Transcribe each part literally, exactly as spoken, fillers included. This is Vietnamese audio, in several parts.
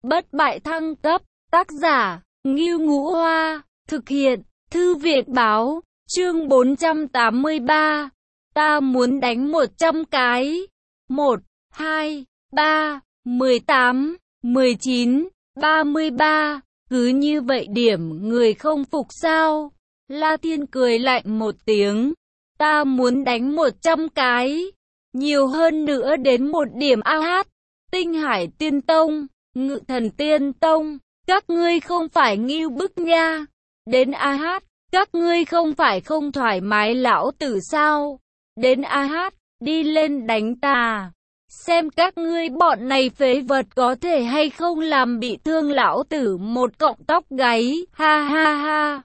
Bất bại thăng cấp, tác giả, Ngưu Ngũ Hoa, thực hiện, Thư viện Báo, chương bốn trăm tám mươi ba. Ta muốn đánh một trăm cái. một, hai, ba, mười tám, mười chín, ba mươi ba. Cứ như vậy điểm người không phục sao? La Thiên cười lạnh một tiếng. Ta muốn đánh một trăm cái. Nhiều hơn nữa đến một điểm a hát. Tinh Hải Tiên Tông, Ngự Thần Tiên Tông, các ngươi không phải ngưu bức nha. Đến a hát, các ngươi không phải không thoải mái lão tử sao? Đến a hát, đi lên đánh ta. Xem các ngươi bọn này phế vật có thể hay không làm bị thương lão tử một cọng tóc gáy, ha ha ha.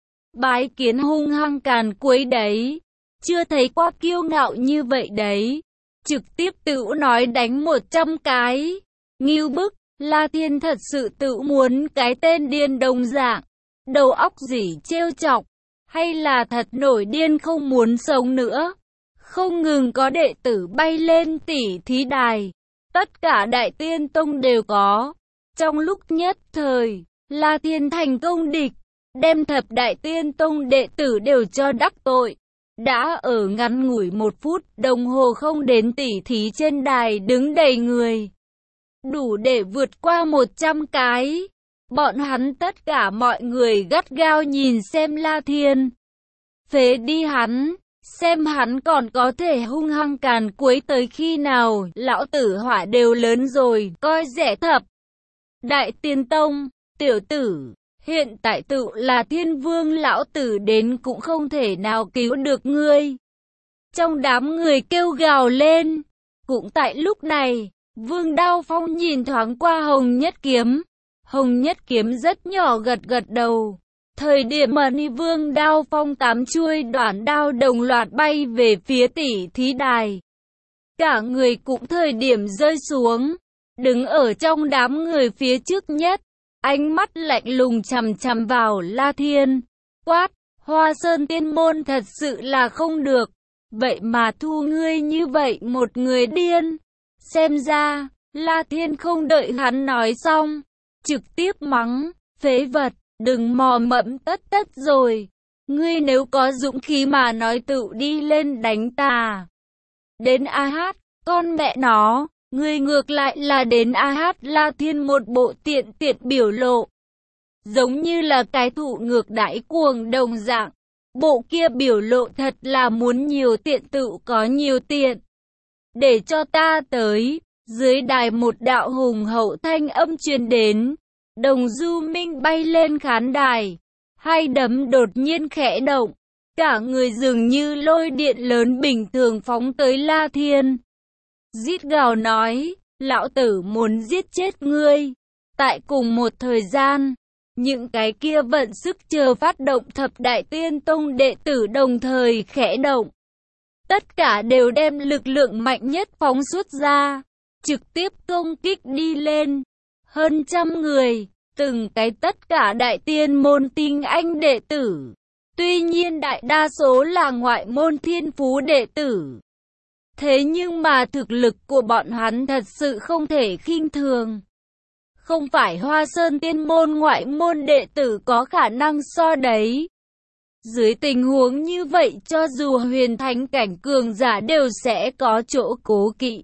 Bái kiến hung hăng càn quấy đấy. Chưa thấy qua kiêu ngạo như vậy đấy. Trực tiếp tự nói đánh một trăm cái. Ngưu bức, La Thiên thật sự tự muốn cái tên điên đồng dạng. Đầu óc gì trêu chọc. Hay là thật nổi điên không muốn sống nữa. Không ngừng có đệ tử bay lên tỉ thí đài. Tất cả Đại Tiên Tông đều có. Trong lúc nhất thời, La Thiên thành công địch. Đem thập Đại Tiên Tông đệ tử đều cho đắc tội. Đã ở ngắn ngủi một phút đồng hồ không đến tỉ thí trên đài đứng đầy người. Đủ để vượt qua một trăm cái. Bọn hắn tất cả mọi người gắt gao nhìn xem La Thiên. Phế đi hắn. Xem hắn còn có thể hung hăng càn quấy tới khi nào. Lão tử hỏa đều lớn rồi. Coi rẻ thập Đại Tiên Tông. Tiểu tử. Hiện tại tự là Thiên Vương lão tử đến cũng không thể nào cứu được ngươi. Trong đám người kêu gào lên. Cũng tại lúc này, Vương Đao Phong nhìn thoáng qua Hồng Nhất Kiếm. Hồng Nhất Kiếm rất nhỏ gật gật đầu. Thời điểm mà Ni Vương Đao Phong tám chuôi đoạn đao đồng loạt bay về phía tỉ thí đài. Cả người cũng thời điểm rơi xuống. Đứng ở trong đám người phía trước nhất. Ánh mắt lạnh lùng chằm chằm vào La Thiên. Quát, Hoa Sơn Tiên Môn thật sự là không được. Vậy mà thu ngươi như vậy một người điên. Xem ra, La Thiên không đợi hắn nói xong. Trực tiếp mắng, phế vật, đừng mò mẫm tất tất rồi. Ngươi nếu có dũng khí mà nói tự đi lên đánh ta. Đến a hát, con mẹ nó. Người ngược lại là đến a hát. La Thiên một bộ tiện tiện biểu lộ. Giống như là cái thụ ngược đãi cuồng đồng dạng. Bộ kia biểu lộ thật là muốn nhiều tiện tự có nhiều tiện. Để cho ta tới. Dưới đài một đạo hùng hậu thanh âm truyền đến. Đồng Du Minh bay lên khán đài. Hai đấm đột nhiên khẽ động. Cả người dường như lôi điện lớn bình thường phóng tới La Thiên. Rít gào nói, lão tử muốn giết chết ngươi. Tại cùng một thời gian, những cái kia vận sức chờ phát động thập Đại Tiên Tông đệ tử đồng thời khẽ động. Tất cả đều đem lực lượng mạnh nhất phóng xuất ra, trực tiếp công kích đi lên. Hơn trăm người, từng cái tất cả Đại Tiên môn tinh anh đệ tử. Tuy nhiên đại đa số là ngoại môn thiên phú đệ tử. Thế nhưng mà thực lực của bọn hắn thật sự không thể khinh thường. Không phải Hoa Sơn Tiên Môn ngoại môn đệ tử có khả năng so đấy. Dưới tình huống như vậy cho dù huyền thánh cảnh cường giả đều sẽ có chỗ cố kỵ.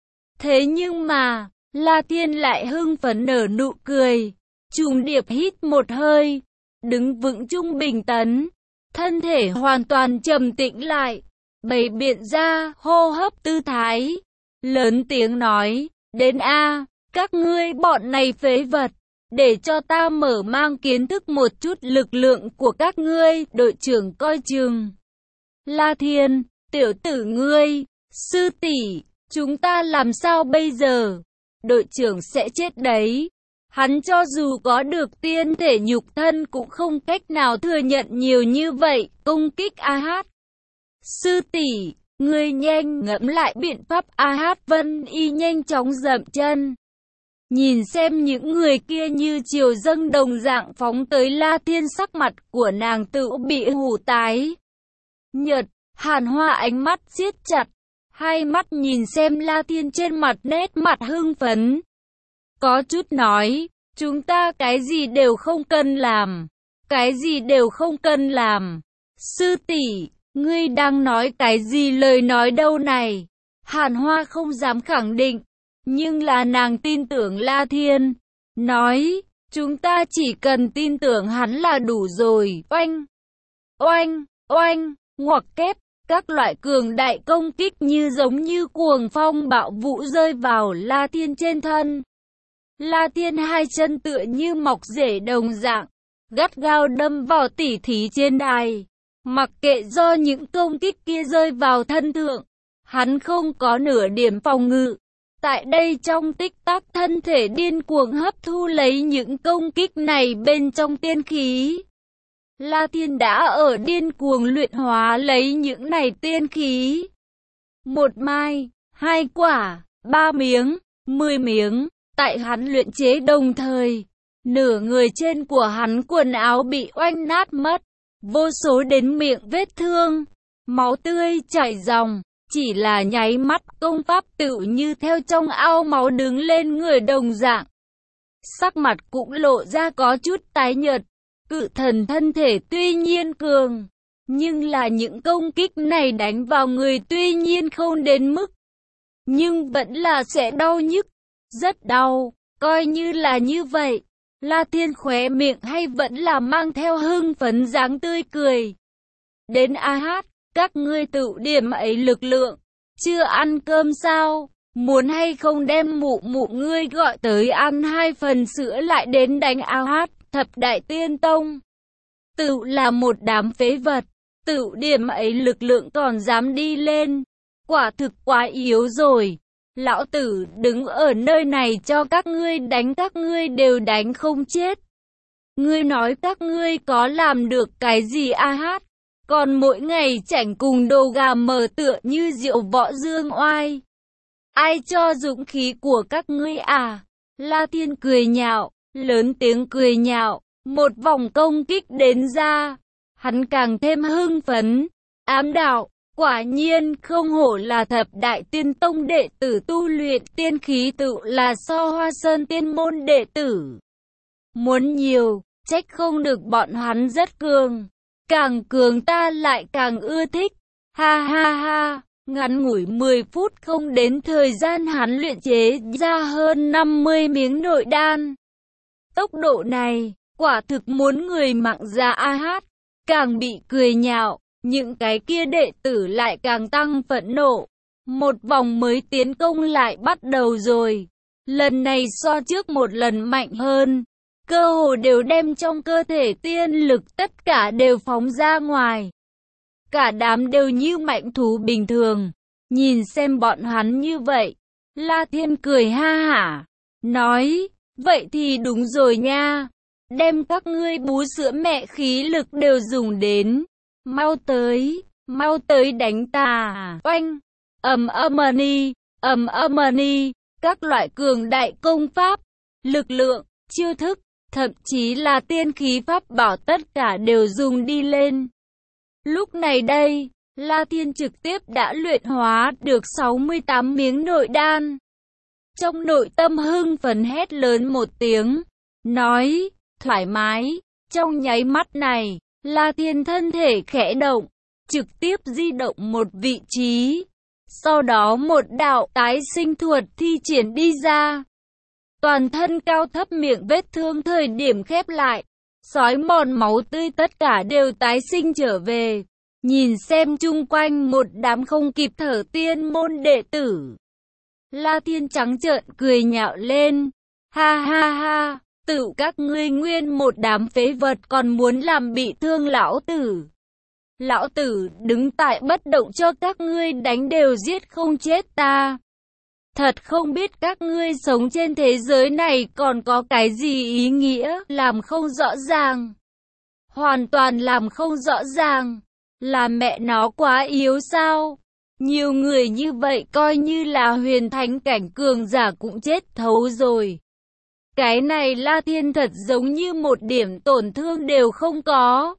Thế nhưng mà, La Thiên lại hưng phấn nở nụ cười. Trùng điệp hít một hơi. Đứng vững trung bình tấn. Thân thể hoàn toàn trầm tĩnh lại. Bày biện ra, hô hấp tư thái. Lớn tiếng nói, đến a, các ngươi bọn này phế vật. Để cho ta mở mang kiến thức một chút lực lượng của các ngươi, đội trưởng coi chừng. La Thiên, tiểu tử ngươi, sư tỷ, chúng ta làm sao bây giờ? Đội trưởng sẽ chết đấy. Hắn cho dù có được tiên thể nhục thân cũng không cách nào thừa nhận nhiều như vậy, công kích a hát. Sư tỷ, ngươi nhanh ngẫm lại biện pháp a hát. Vân Y nhanh chóng dậm chân. Nhìn xem những người kia như triều dâng đồng dạng phóng tới La Thiên, sắc mặt của nàng tự bị hủ tái. Nhợt, Hàn Hoa ánh mắt siết chặt. Hai mắt nhìn xem La Thiên trên mặt nét mặt hưng phấn. Có chút nói, chúng ta cái gì đều không cần làm. Cái gì đều không cần làm. Sư tỷ, ngươi đang nói cái gì lời nói đâu này? Hàn Hoa không dám khẳng định, nhưng là nàng tin tưởng La Thiên. Nói, chúng ta chỉ cần tin tưởng hắn là đủ rồi. Oanh, oanh, oanh, ngoặc kép, các loại cường đại công kích như giống như cuồng phong bạo vũ rơi vào La Thiên trên thân. La Thiên hai chân tựa như mọc rễ đồng dạng, gắt gao đâm vào tỉ thí trên đài. Mặc kệ do những công kích kia rơi vào thân thượng, hắn không có nửa điểm phòng ngự. Tại đây trong tích tắc thân thể điên cuồng hấp thu lấy những công kích này bên trong tiên khí. La Thiên đã ở điên cuồng luyện hóa lấy những này tiên khí. Một mai, hai quả, ba miếng, mười miếng, tại hắn luyện chế đồng thời, nửa người trên của hắn quần áo bị oanh nát mất, vô số đến miệng vết thương, máu tươi chảy ròng. Chỉ là nháy mắt công pháp tự như theo trong ao máu đứng lên người đồng dạng. Sắc mặt cũng lộ ra có chút tái nhợt. Cự thần thân thể tuy nhiên cường, nhưng là những công kích này đánh vào người tuy nhiên không đến mức, nhưng vẫn là sẽ đau nhức, rất đau. Coi như là như vậy, La Thiên khóe miệng hay vẫn là mang theo hưng phấn dáng tươi cười. Đến a hát, các ngươi tự điểm ấy lực lượng, chưa ăn cơm sao? Muốn hay không đem mụ mụ ngươi gọi tới ăn hai phần sữa lại đến đánh a hát, thập đại tiên tông. Tự là một đám phế vật, tự điểm ấy lực lượng còn dám đi lên. Quả thực quá yếu rồi. Lão tử đứng ở nơi này cho các ngươi đánh, các ngươi đều đánh không chết. Ngươi nói các ngươi có làm được cái gì a hát? Còn mỗi ngày chảnh cùng đồ gà mờ tựa như rượu võ dương oai. Ai cho dũng khí của các ngươi à? La Thiên cười nhạo, lớn tiếng cười nhạo, một vòng công kích đến ra. Hắn càng thêm hưng phấn, ám đạo, quả nhiên không hổ là thập đại tiên tông đệ tử tu luyện tiên khí tự là so Hoa Sơn tiên môn đệ tử. Muốn nhiều, trách không được bọn hắn rất cường. Càng cường ta lại càng ưa thích. Ha ha ha, ngắn ngủi mười phút không đến thời gian hắn luyện chế ra hơn năm mươi miếng nội đan. Tốc độ này, quả thực muốn người mạng ra a hát. Càng bị cười nhạo, những cái kia đệ tử lại càng tăng phẫn nộ. Một vòng mới tiến công lại bắt đầu rồi. Lần này so trước một lần mạnh hơn. Cơ hồ đều đem trong cơ thể tiên lực tất cả đều phóng ra ngoài. Cả đám đều như mạnh thú bình thường. Nhìn xem bọn hắn như vậy. La Thiên cười ha hả. Nói, vậy thì đúng rồi nha. Đem các ngươi bú sữa mẹ khí lực đều dùng đến. Mau tới, mau tới đánh ta. Oanh, ầm âm-ni, ầm âm-ni. Các loại cường đại công pháp, lực lượng, chiêu thức, thậm chí là tiên khí pháp bảo tất cả đều dùng đi lên. Lúc này đây, La Thiên trực tiếp đã luyện hóa được sáu mươi tám miếng nội đan. Trong nội tâm hưng phấn hét lớn một tiếng, nói, thoải mái. Trong nháy mắt này, La Thiên thân thể khẽ động, trực tiếp di động một vị trí. Sau đó một đạo tái sinh thuật thi triển đi ra. Toàn thân cao thấp miệng vết thương thời điểm khép lại, xói mòn máu tươi tất cả đều tái sinh trở về. Nhìn xem chung quanh một đám không kịp thở tiên môn đệ tử. La Thiên trắng trợn cười nhạo lên. Ha ha ha, tự các ngươi nguyên một đám phế vật còn muốn làm bị thương lão tử. Lão tử đứng tại bất động cho các ngươi đánh đều giết không chết ta. Thật không biết các ngươi sống trên thế giới này còn có cái gì ý nghĩa, làm không rõ ràng. Hoàn toàn làm không rõ ràng. Là mẹ nó quá yếu sao? Nhiều người như vậy coi như là huyền thánh cảnh cường giả cũng chết thấu rồi. Cái này La Thiên thật giống như một điểm tổn thương đều không có.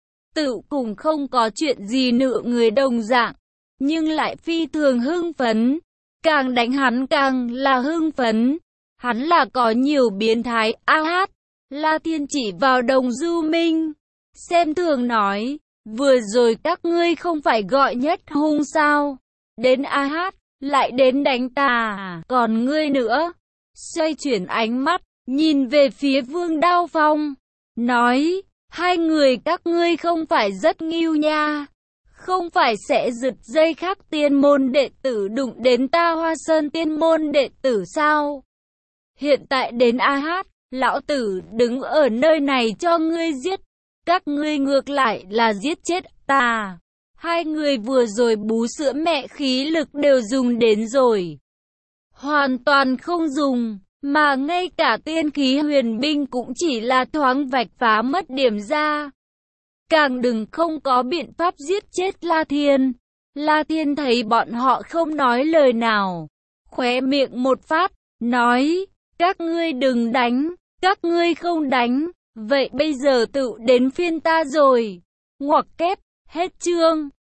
Tự cùng không có chuyện gì nửa người đồng dạng, nhưng lại phi thường hưng phấn. Càng đánh hắn càng là hưng phấn. Hắn là có nhiều biến thái. A Hát, La Thiên chỉ vào Đồng Du Minh, xem thường nói, vừa rồi các ngươi không phải gọi Nhất Hung sao? Đến A Hát, lại đến đánh ta, còn ngươi nữa. Xoay chuyển ánh mắt, nhìn về phía Vương Đao Phong, nói, hai người các ngươi không phải rất nghiêu nha, không phải sẽ giật dây khác tiên môn đệ tử đụng đến ta Hoa Sơn tiên môn đệ tử sao? Hiện tại đến A Hát, lão tử đứng ở nơi này cho ngươi giết, các ngươi ngược lại là giết chết ta. Hai người vừa rồi bú sữa mẹ khí lực đều dùng đến rồi, hoàn toàn không dùng, mà ngay cả tiên khí huyền binh cũng chỉ là thoáng vạch phá mất điểm ra. Càng đừng không có biện pháp giết chết La Thiên. La Thiên thấy bọn họ không nói lời nào, khóe miệng một phát, nói, các ngươi đừng đánh, các ngươi không đánh, vậy bây giờ tự đến phiên ta rồi. Ngoặc kép, hết chương.